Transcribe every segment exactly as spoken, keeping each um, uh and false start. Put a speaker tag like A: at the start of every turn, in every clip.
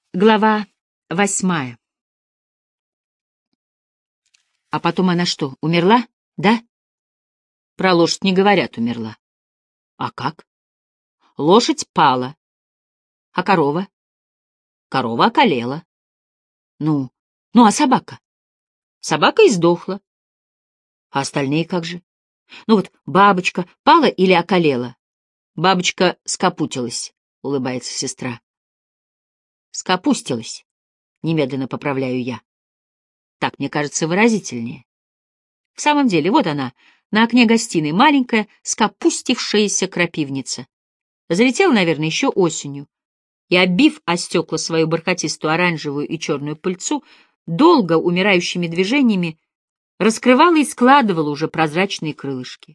A: Глава восьмая. А потом она что, умерла, да? Про лошадь не говорят, умерла. А как? Лошадь пала. А корова? Корова околела. Ну, ну а собака? Собака и сдохла. А остальные как же? Ну вот бабочка пала или околела? Бабочка скопутилась, улыбается сестра. Скопустилась, немедленно поправляю я. Так, мне кажется, выразительнее. В самом деле, вот она, на окне гостиной, маленькая, скопустившаяся крапивница. Залетела, наверное, еще осенью, и, оббив о стекла свою бархатистую оранжевую и черную пыльцу, долго умирающими движениями раскрывала и складывала уже прозрачные крылышки.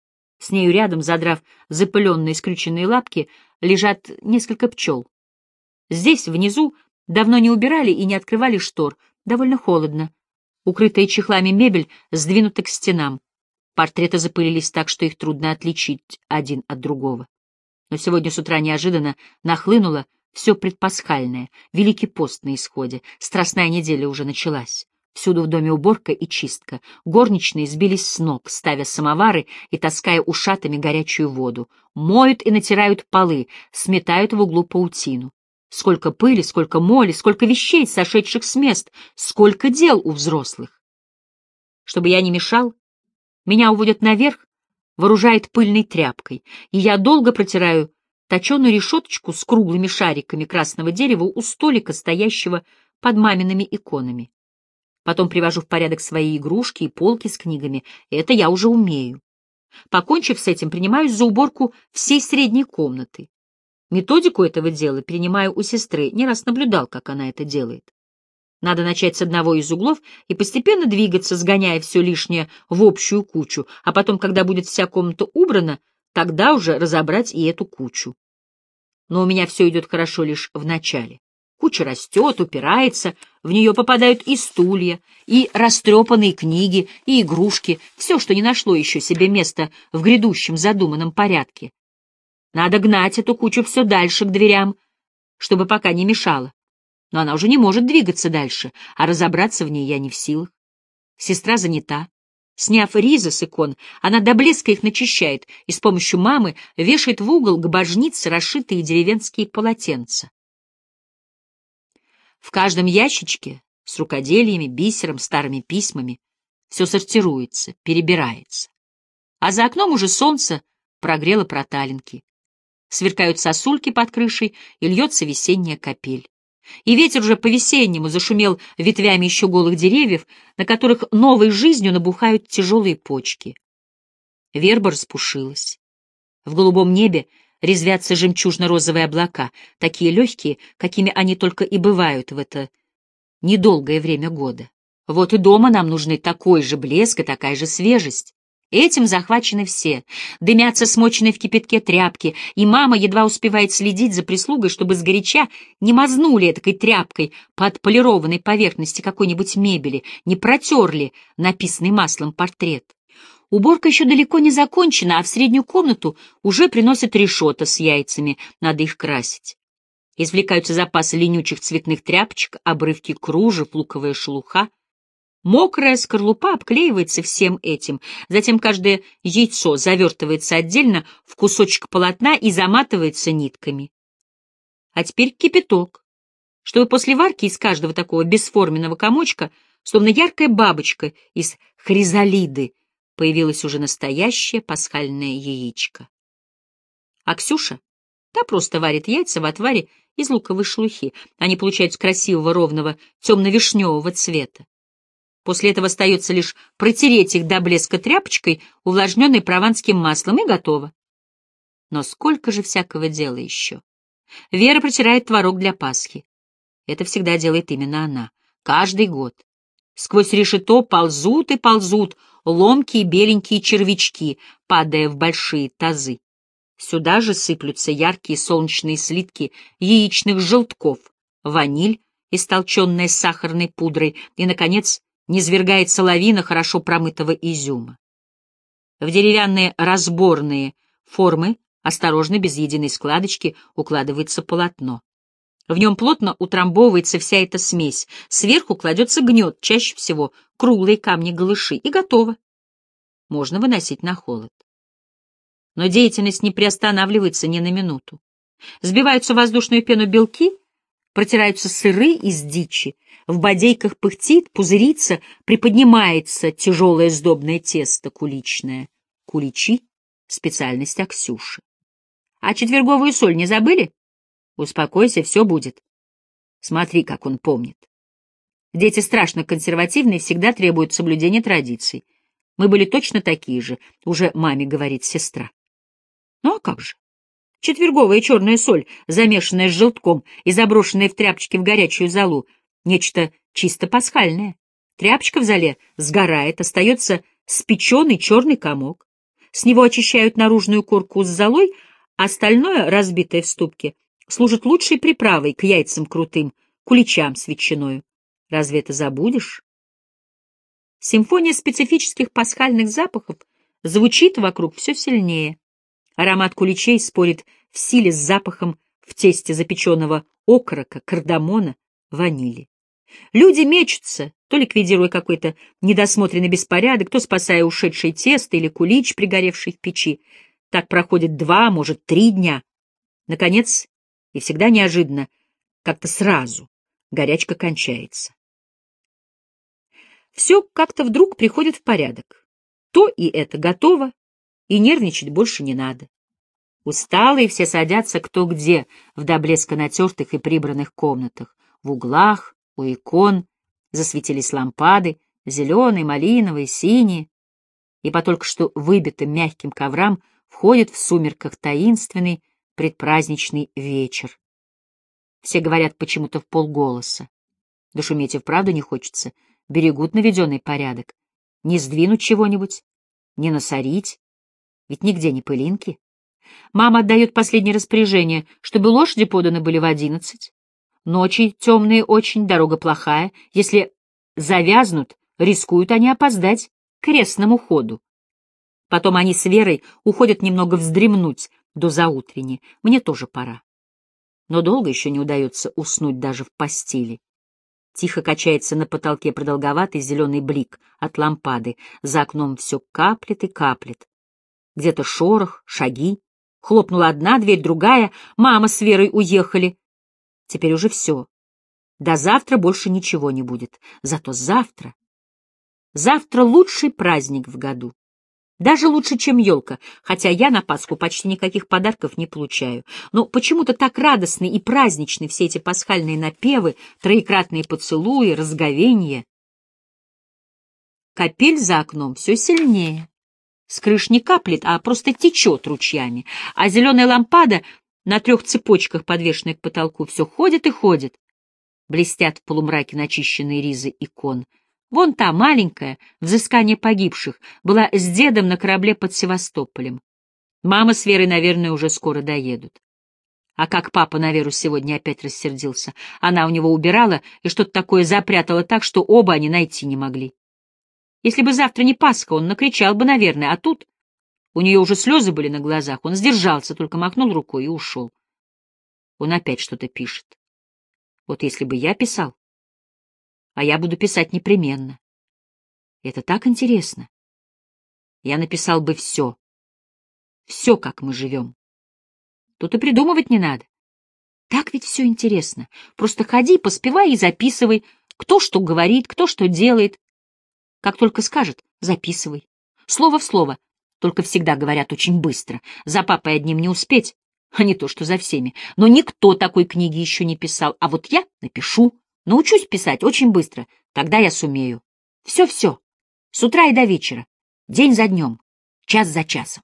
A: С нею рядом, задрав запыленные скрюченные лапки, лежат несколько пчел. Здесь, внизу, давно не убирали и не открывали штор, довольно холодно. Укрытая чехлами мебель сдвинута к стенам. Портреты запылились так, что их трудно отличить один от другого. Но сегодня с утра неожиданно нахлынуло все предпасхальное, Великий пост на исходе, страстная неделя уже началась. Всюду в доме уборка и чистка. Горничные сбились с ног, ставя самовары и таская ушатами горячую воду. Моют и натирают полы, сметают в углу паутину. Сколько пыли, сколько моли, сколько вещей, сошедших с мест, сколько дел у взрослых. Чтобы я не мешал, меня уводят наверх, вооружает пыльной тряпкой, и я долго протираю точеную решеточку с круглыми шариками красного дерева у столика, стоящего под мамиными иконами. Потом привожу в порядок свои игрушки и полки с книгами. Это я уже умею. Покончив с этим, принимаюсь за уборку всей средней комнаты. Методику этого дела перенимаю у сестры, не раз наблюдал, как она это делает. Надо начать с одного из углов и постепенно двигаться, сгоняя все лишнее в общую кучу, а потом, когда будет вся комната убрана, тогда уже разобрать и эту кучу. Но у меня все идет хорошо лишь в начале. Куча растет, упирается, в нее попадают и стулья, и растрепанные книги, и игрушки, все, что не нашло еще себе места в грядущем задуманном порядке. Надо гнать эту кучу все дальше к дверям, чтобы пока не мешала. Но она уже не может двигаться дальше, а разобраться в ней я не в силах. Сестра занята. Сняв ризы с икон, она до блеска их начищает и с помощью мамы вешает в угол к божнице расшитые деревенские полотенца. В каждом ящичке с рукоделиями, бисером, старыми письмами все сортируется, перебирается. А за окном уже солнце прогрело проталинки. Сверкают сосульки под крышей, и льется весенняя капель. И ветер уже по-весеннему зашумел ветвями еще голых деревьев, на которых новой жизнью набухают тяжелые почки. Верба распушилась. В голубом небе резвятся жемчужно-розовые облака, такие легкие, какими они только и бывают в это недолгое время года. Вот и дома нам нужны такой же блеск и такая же свежесть. Этим захвачены все. Дымятся смоченные в кипятке тряпки, и мама едва успевает следить за прислугой, чтобы сгоряча не мазнули этакой тряпкой по отполированной поверхности какой-нибудь мебели, не протерли написанный маслом портрет. Уборка еще далеко не закончена, а в среднюю комнату уже приносят решето с яйцами, надо их красить. Извлекаются запасы ленючих цветных тряпочек, обрывки кружев, луковая шелуха. Мокрая скорлупа обклеивается всем этим, затем каждое яйцо завертывается отдельно в кусочек полотна и заматывается нитками. А теперь кипяток, чтобы после варки из каждого такого бесформенного комочка, словно яркая бабочка из хризалиды, появилось уже настоящее пасхальное яичко. А Ксюша, та просто варит яйца в отваре из луковой шелухи. Они получаются красивого, ровного, темно-вишневого цвета. После этого остается лишь протереть их до блеска тряпочкой, увлажненной прованским маслом, и готово. Но сколько же всякого дела еще. Вера протирает творог для Пасхи. Это всегда делает именно она. Каждый год. Сквозь решето ползут и ползут ломкие беленькие червячки, падая в большие тазы. Сюда же сыплются яркие солнечные слитки яичных желтков, ваниль, истолченная с сахарной пудрой, и, наконец, низвергается лавина хорошо промытого изюма. В деревянные разборные формы осторожно, без единой складочки, укладывается полотно. В нем плотно утрамбовывается вся эта смесь. Сверху кладется гнет, чаще всего круглые камни-галыши, и готово. Можно выносить на холод. Но деятельность не приостанавливается ни на минуту. Сбиваются в воздушную пену белки, протираются сыры из дичи, в бодейках пыхтит, пузырится, приподнимается тяжелое сдобное тесто куличное. Куличи — специальность Аксюши. А четверговую соль не забыли? Успокойся, все будет. Смотри, как он помнит. Дети страшно консервативные, всегда требуют соблюдения традиций. Мы были точно такие же, уже маме говорит сестра. Ну а как же? Четверговая черная соль, замешанная с желтком и заброшенная в тряпочке в горячую золу, нечто чисто пасхальное. Тряпочка в золе сгорает, остается спеченный черный комок. С него очищают наружную корку с золой, а остальное, разбитое в ступке, служит лучшей приправой к яйцам крутым, куличам с ветчиною. Разве это забудешь? Симфония специфических пасхальных запахов звучит вокруг все сильнее. Аромат куличей спорит в силе с запахом в тесте запеченного окорока, кардамона, ванили. Люди мечутся, то ликвидируя какой-то недосмотренный беспорядок, то спасая ушедшее тесто или кулич, пригоревший в печи. Так проходит два, может, три дня. Наконец, и всегда неожиданно, как-то сразу, горячка кончается. Все как-то вдруг приходит в порядок. То и это готово, и нервничать больше не надо. Усталые все садятся кто где в до блеска натертых и прибранных комнатах. В углах, у икон засветились лампады, зеленые, малиновые, синие, и по только что выбитым мягким коврам входит в сумерках таинственный предпраздничный вечер. Все говорят почему-то в полголоса. Да шуметь и вправду не хочется. Берегут наведенный порядок. Не сдвинуть чего-нибудь, не насорить. Ведь нигде не пылинки. Мама отдает последнее распоряжение, чтобы лошади поданы были в одиннадцать. Ночи темные очень, дорога плохая. Если завязнут, рискуют они опоздать к крестному ходу. Потом они с Верой уходят немного вздремнуть до заутрени. Мне тоже пора. Но долго еще не удается уснуть даже в постели. Тихо качается на потолке продолговатый зеленый блик от лампады. За окном все каплет и каплет. Где-то шорох, шаги. Хлопнула одна дверь, другая. Мама с Верой уехали. Теперь уже все. До завтра больше ничего не будет. Зато завтра... Завтра лучший праздник в году. Даже лучше, чем елка, хотя я на Пасху почти никаких подарков не получаю. Но почему-то так радостны и праздничны все эти пасхальные напевы, троекратные поцелуи, разговенья. Капель за окном все сильнее. С крыш не каплет, а просто течет ручьями. А зеленая лампада на трех цепочках, подвешенной к потолку, все ходит и ходит. Блестят в полумраке начищенные ризы икон. Вон та, маленькая, взыскание погибших, была с дедом на корабле под Севастополем. Мама с Верой, наверное, уже скоро доедут. А как папа на Веру сегодня опять рассердился. Она у него убирала и что-то такое запрятала так, что оба они найти не могли. Если бы завтра не Пасха, он накричал бы, наверное, а тут... У нее уже слезы были на глазах, он сдержался, только махнул рукой и ушел. Он опять что-то пишет. Вот если бы я писал, а я буду писать непременно. Это так интересно. Я написал бы все. Все, как мы живем. Тут и придумывать не надо. Так ведь все интересно. Просто ходи, поспевай и записывай, кто что говорит, кто что делает. Как только скажет, записывай. Слово в слово. Только всегда говорят очень быстро. За папой одним не успеть, а не то что за всеми. Но никто такой книги еще не писал. А вот я напишу. Научусь писать очень быстро, тогда я сумею. Все-все, с утра и до вечера, день за днем, час за часом.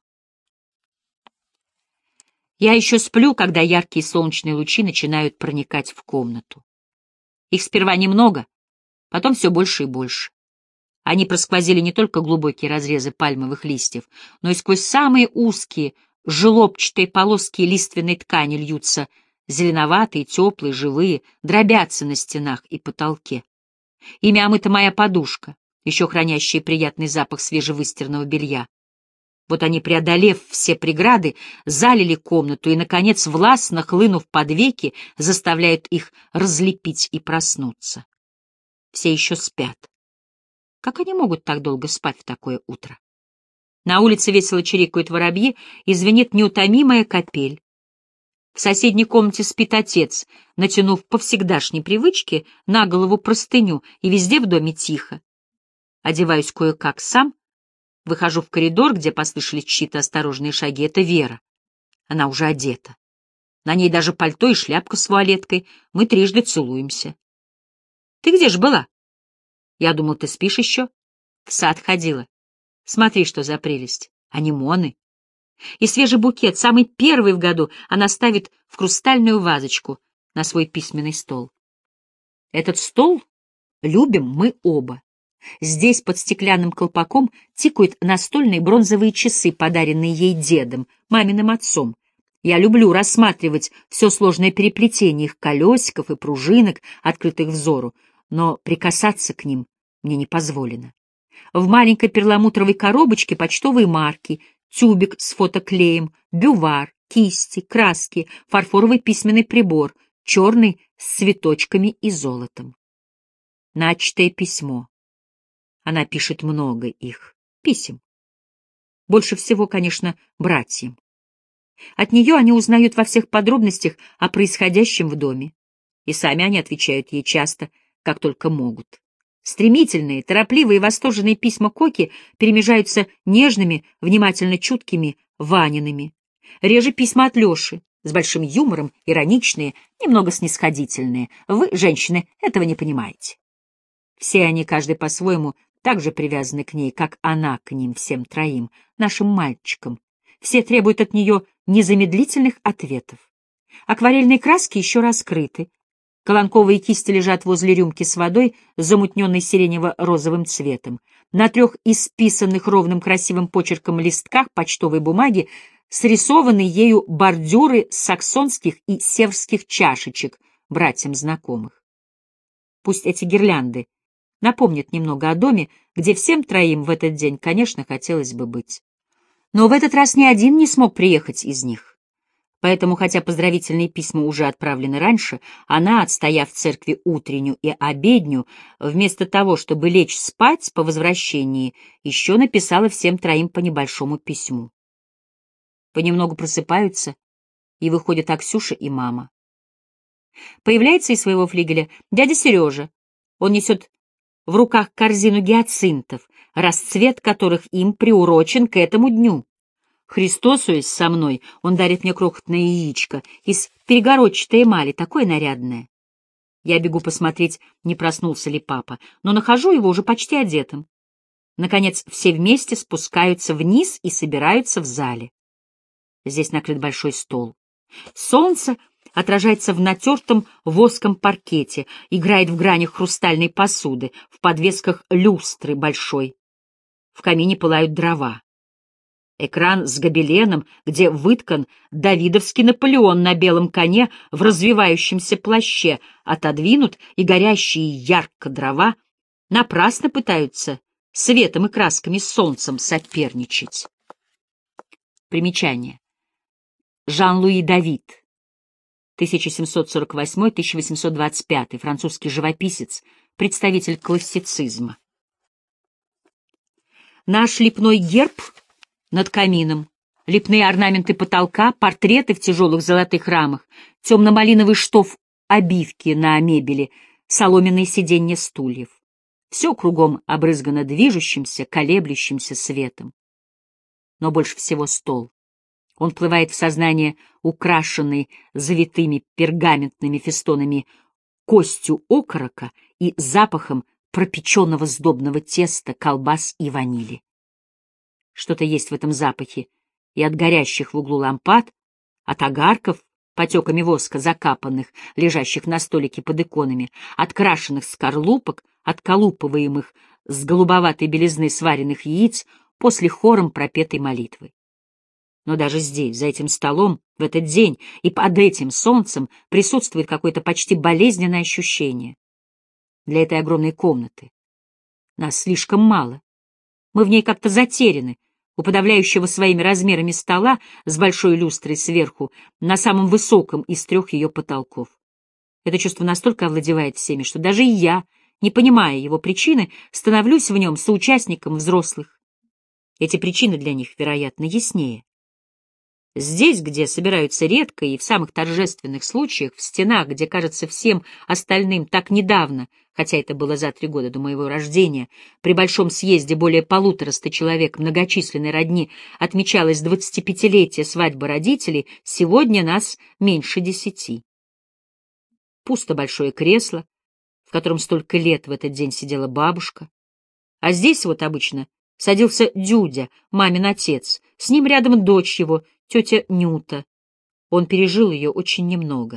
A: Я еще сплю, когда яркие солнечные лучи начинают проникать в комнату. Их сперва немного, потом все больше и больше. Они просквозили не только глубокие разрезы пальмовых листьев, но и сквозь самые узкие, желобчатые полоски лиственной ткани льются зеленоватые, теплые, живые, дробятся на стенах и потолке. Ими омыта моя подушка, еще хранящая приятный запах свежевыстиранного белья. Вот они, преодолев все преграды, залили комнату и, наконец, властно хлынув под веки, заставляют их разлепить и проснуться. Все еще спят. Как они могут так долго спать в такое утро? На улице весело чирикают воробьи, и звенит неутомимая капель. В соседней комнате спит отец, натянув по всегдашней привычке на голову простыню, и везде в доме тихо. Одеваюсь кое-как сам, выхожу в коридор, где послышались чьи-то осторожные шаги. Это Вера. Она уже одета. На ней даже пальто и шляпка с вуалеткой. Мы трижды целуемся. «Ты где ж была?» «Я думал, ты спишь еще?» «В сад ходила. Смотри, что за прелесть. Анимоны. И свежий букет, самый первый в году, она ставит в хрустальную вазочку на свой письменный стол. Этот стол любим мы оба. Здесь под стеклянным колпаком тикают настольные бронзовые часы, подаренные ей дедом, маминым отцом. Я люблю рассматривать все сложное переплетение их колесиков и пружинок, открытых взору, но прикасаться к ним мне не позволено. В маленькой перламутровой коробочке почтовые марки, тюбик с фотоклеем, бювар, кисти, краски, фарфоровый письменный прибор, черный с цветочками и золотом. Начатое письмо. Она пишет много их, писем. Больше всего, конечно, братьям. От нее они узнают во всех подробностях о происходящем в доме. И сами они отвечают ей часто, как только могут. Стремительные, торопливые и восторженные письма Коки перемежаются нежными, внимательно чуткими Ваниными. Реже письма от Леши, с большим юмором, ироничные, немного снисходительные. Вы, женщины, этого не понимаете. Все они, каждый по-своему, так же привязаны к ней, как она к ним, всем троим, нашим мальчикам. Все требуют от нее незамедлительных ответов. Акварельные краски еще раскрыты. Колонковые кисти лежат возле рюмки с водой, замутненной сиренево-розовым цветом. На трех исписанных ровным красивым почерком листках почтовой бумаги срисованы ею бордюры саксонских и севрских чашечек братьям знакомых. Пусть эти гирлянды напомнят немного о доме, где всем троим в этот день, конечно, хотелось бы быть. Но в этот раз ни один не смог приехать из них. Поэтому, хотя поздравительные письма уже отправлены раньше, она, отстояв в церкви утреннюю и обедню, вместо того, чтобы лечь спать по возвращении, еще написала всем троим по небольшому письму. Понемногу просыпаются, и выходят Аксюша и мама. Появляется из своего флигеля дядя Сережа. Он несет в руках корзину гиацинтов, расцвет которых им приурочен к этому дню. Христосуясь со мной, он дарит мне крохотное яичко из перегородчатой эмали, такое нарядное. Я бегу посмотреть, не проснулся ли папа, но нахожу его уже почти одетым. Наконец, все вместе спускаются вниз и собираются в зале. Здесь накрыт большой стол. Солнце отражается в натертом воском паркете, играет в гранях хрустальной посуды, в подвесках люстры большой. В камине пылают дрова. Экран с гобеленом, где выткан давидовский Наполеон на белом коне в развивающемся плаще, отодвинут, и горящие ярко дрова напрасно пытаются светом и красками с солнцем соперничать. Примечание. Жан-Луи Давид, тысяча семьсот сорок восьмой — тысяча восемьсот двадцать пятый, французский живописец, представитель классицизма. Наш лепной герб над камином, лепные орнаменты потолка, портреты в тяжелых золотых рамах, темно-малиновый штоф обивки на мебели, соломенные сиденья стульев. Все кругом обрызгано движущимся, колеблющимся светом. Но больше всего стол. Он вплывает в сознание, украшенный завитыми пергаментными фестонами костью окорока и запахом пропеченного сдобного теста, колбас и ванили. Что-то есть в этом запахе и от горящих в углу лампад, от огарков, потеками воска закапанных, лежащих на столике под иконами, от крашеных скорлупок, от колупываемых с голубоватой белизны сваренных яиц после хором пропетой молитвы. Но даже здесь, за этим столом, в этот день и под этим солнцем присутствует какое-то почти болезненное ощущение. Для этой огромной комнаты нас слишком мало. Мы в ней как-то затеряны, у подавляющего своими размерами стола с большой люстрой сверху, на самом высоком из трех ее потолков. Это чувство настолько овладевает всеми, что даже и я, не понимая его причины, становлюсь в нем соучастником взрослых. Эти причины для них, вероятно, яснее. Здесь, где собираются редко и в самых торжественных случаях, в стенах, где, кажется, всем остальным так недавно, хотя это было за три года до моего рождения, при большом съезде более полутораста человек многочисленной родни отмечалось двадцатипятилетие свадьбы родителей, сегодня нас меньше десяти. Пусто большое кресло, в котором столько лет в этот день сидела бабушка, а здесь вот обычно садился Дюдя, мамин отец, с ним рядом дочь его, тетя Нюта. Он пережил ее очень немного.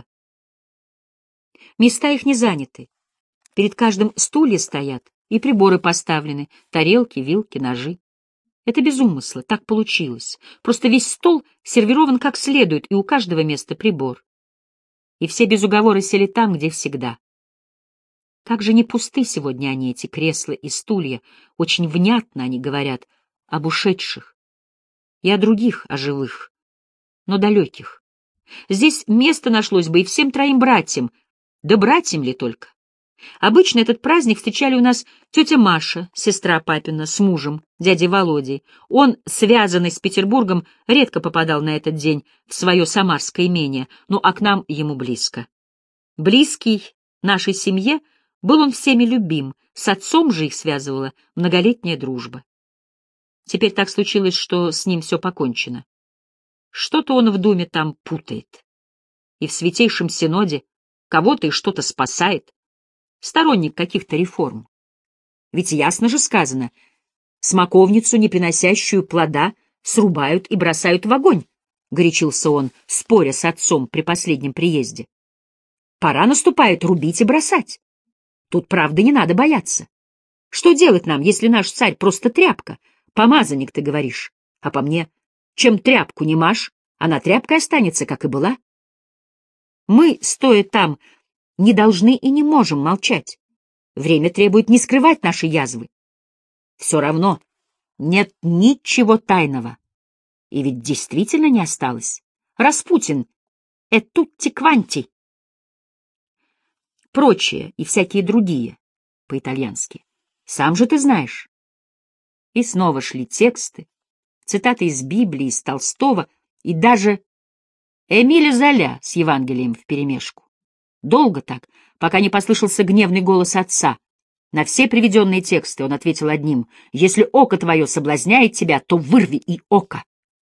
A: Места их не заняты. Перед каждым стулья стоят, и приборы поставлены, тарелки, вилки, ножи. Это без умысла, так получилось. Просто весь стол сервирован как следует, и у каждого места прибор. И все без уговора сели там, где всегда. Как же не пусты сегодня они, эти кресла и стулья, очень внятно они говорят об ушедших и о других, о живых, но далеких. Здесь место нашлось бы и всем троим братьям, да братьям ли только. Обычно этот праздник встречали у нас тетя Маша, сестра папина, с мужем, дядей Володей. Он, связанный с Петербургом, редко попадал на этот день в свое самарское имение, ну а к нам ему близко. Близкий нашей семье, был он всеми любим, с отцом же их связывала многолетняя дружба. Теперь так случилось, что с ним все покончено. Что-то он в думе там путает. И в Святейшем Синоде кого-то и что-то спасает. Сторонник каких-то реформ. Ведь ясно же сказано, смоковницу, не приносящую плода, срубают и бросают в огонь, — горячился он, споря с отцом при последнем приезде. Пора наступает рубить и бросать. Тут, правда, не надо бояться. Что делать нам, если наш царь просто тряпка? Помазанник, ты говоришь. А по мне, чем тряпку не мажь, она тряпкой останется, как и была. Мы, стоя там, не должны и не можем молчать. Время требует не скрывать наши язвы. Все равно нет ничего тайного. И ведь действительно не осталось. Распутин — «э тутти кванти». Прочие и всякие другие, по-итальянски. Сам же ты знаешь. И снова шли тексты, цитаты из Библии, из Толстого и даже Эмиля Золя с Евангелием вперемешку. Долго так, пока не послышался гневный голос отца. На все приведенные тексты он ответил одним: «Если око твое соблазняет тебя, то вырви и око».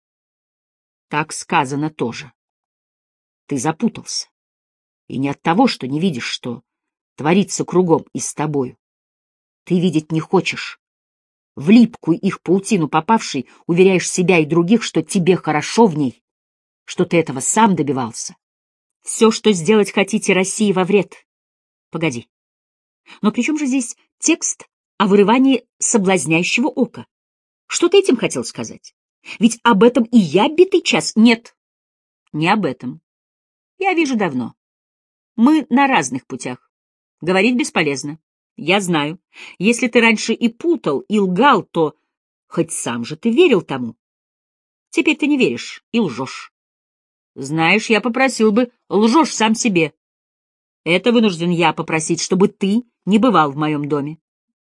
A: Так сказано тоже. Ты запутался. И не от того, что не видишь, что творится кругом и с тобою. Ты видеть не хочешь. В липкую их паутину попавший, уверяешь себя и других, что тебе хорошо в ней, что ты этого сам добивался. Все, что сделать хотите России во вред. Погоди. Но при чем же здесь текст о вырывании соблазняющего ока? Что ты этим хотел сказать? Ведь об этом и я битый час. Нет, не об этом. Я вижу давно. Мы на разных путях. Говорить бесполезно. Я знаю. Если ты раньше и путал, и лгал, то хоть сам же ты верил тому. Теперь ты не веришь и лжешь. Знаешь, я попросил бы, лжешь сам себе. Это вынужден я попросить, чтобы ты не бывал в моем доме.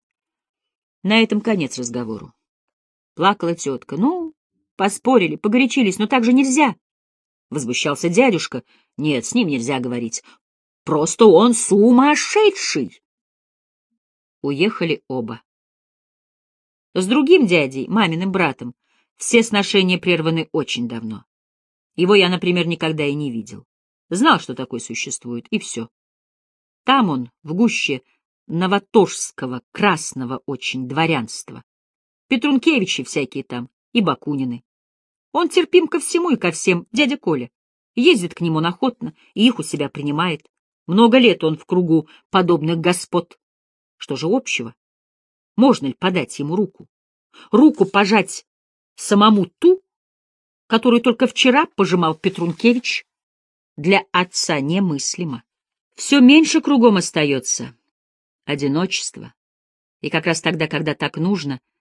A: На этом конец разговору. Плакала тетка. Ну, поспорили, погорячились, но так же нельзя. Возмущался дядюшка. Нет, с ним нельзя говорить. Просто он сумасшедший. Уехали оба. С другим дядей, маминым братом, все сношения прерваны очень давно. Его я, например, никогда и не видел. Знал, что такое существует, и все. Там он, в гуще новоторжского, красного очень дворянства. Петрункевичи всякие там, и Бакунины. Он терпим ко всему и ко всем, дядя Коля. Ездит к нему охотно и их у себя принимает. Много лет он в кругу подобных господ. Что же общего? Можно ли подать ему руку? Руку пожать самому ту, которую только вчера пожимал Петрункевич? Для отца немыслимо. Все меньше кругом остается. Одиночество. И как раз тогда, когда так нужно,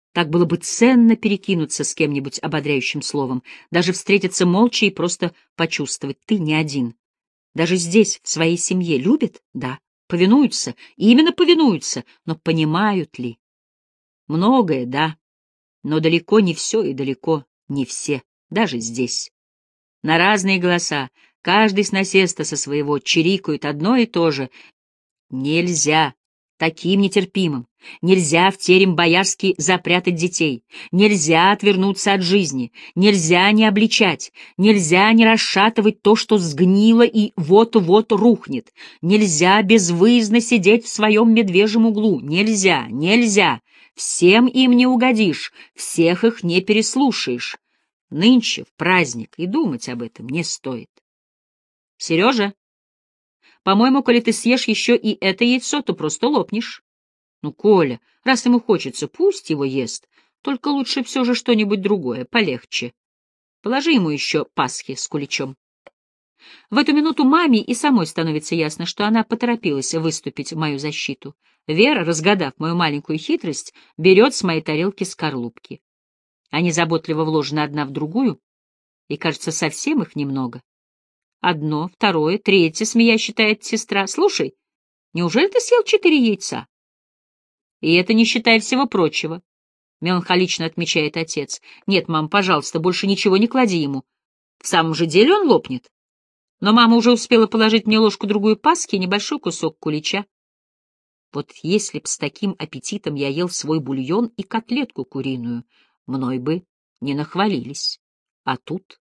A: Так было бы ценно перекинуться с кем-нибудь ободряющим словом, даже встретиться молча и просто почувствовать: ты не один. Даже здесь, в своей семье, любят? Да. Повинуются? Именно повинуются. Но понимают ли? Многое, да. Но далеко не все и далеко не все. Даже здесь. На разные голоса, каждый с насеста со своего, чирикают одно и то же. Нельзя таким нетерпимым, нельзя в терем боярский запрятать детей, нельзя отвернуться от жизни, нельзя не обличать, нельзя не расшатывать то, что сгнило и вот-вот рухнет, нельзя безвыездно сидеть в своем медвежьем углу, нельзя, нельзя, всем им не угодишь, всех их не переслушаешь. Нынче, в праздник, и думать об этом не стоит. Сережа, по-моему, коли ты съешь еще и это яйцо, то просто лопнешь. Ну, Коля, раз ему хочется, пусть его ест, только лучше все же что-нибудь другое, полегче. Положи ему еще пасхи с куличом. В эту минуту маме и самой становится ясно, что она поторопилась выступить в мою защиту. Вера, разгадав мою маленькую хитрость, берет с моей тарелки скорлупки. Они заботливо вложены одна в другую, и, кажется, совсем их немного. Одно, второе, третье, смеясь, считает сестра. Слушай, неужели ты съел четыре яйца? И это не считая всего прочего, меланхолично отмечает отец. Нет, мам, пожалуйста, больше ничего не клади ему. В самом же деле он лопнет. Но мама уже успела положить мне ложку-другую пасхи и небольшой кусок кулича. Вот если б с таким аппетитом я ел свой бульон и котлетку куриную, мной бы не нахвалились. А тут...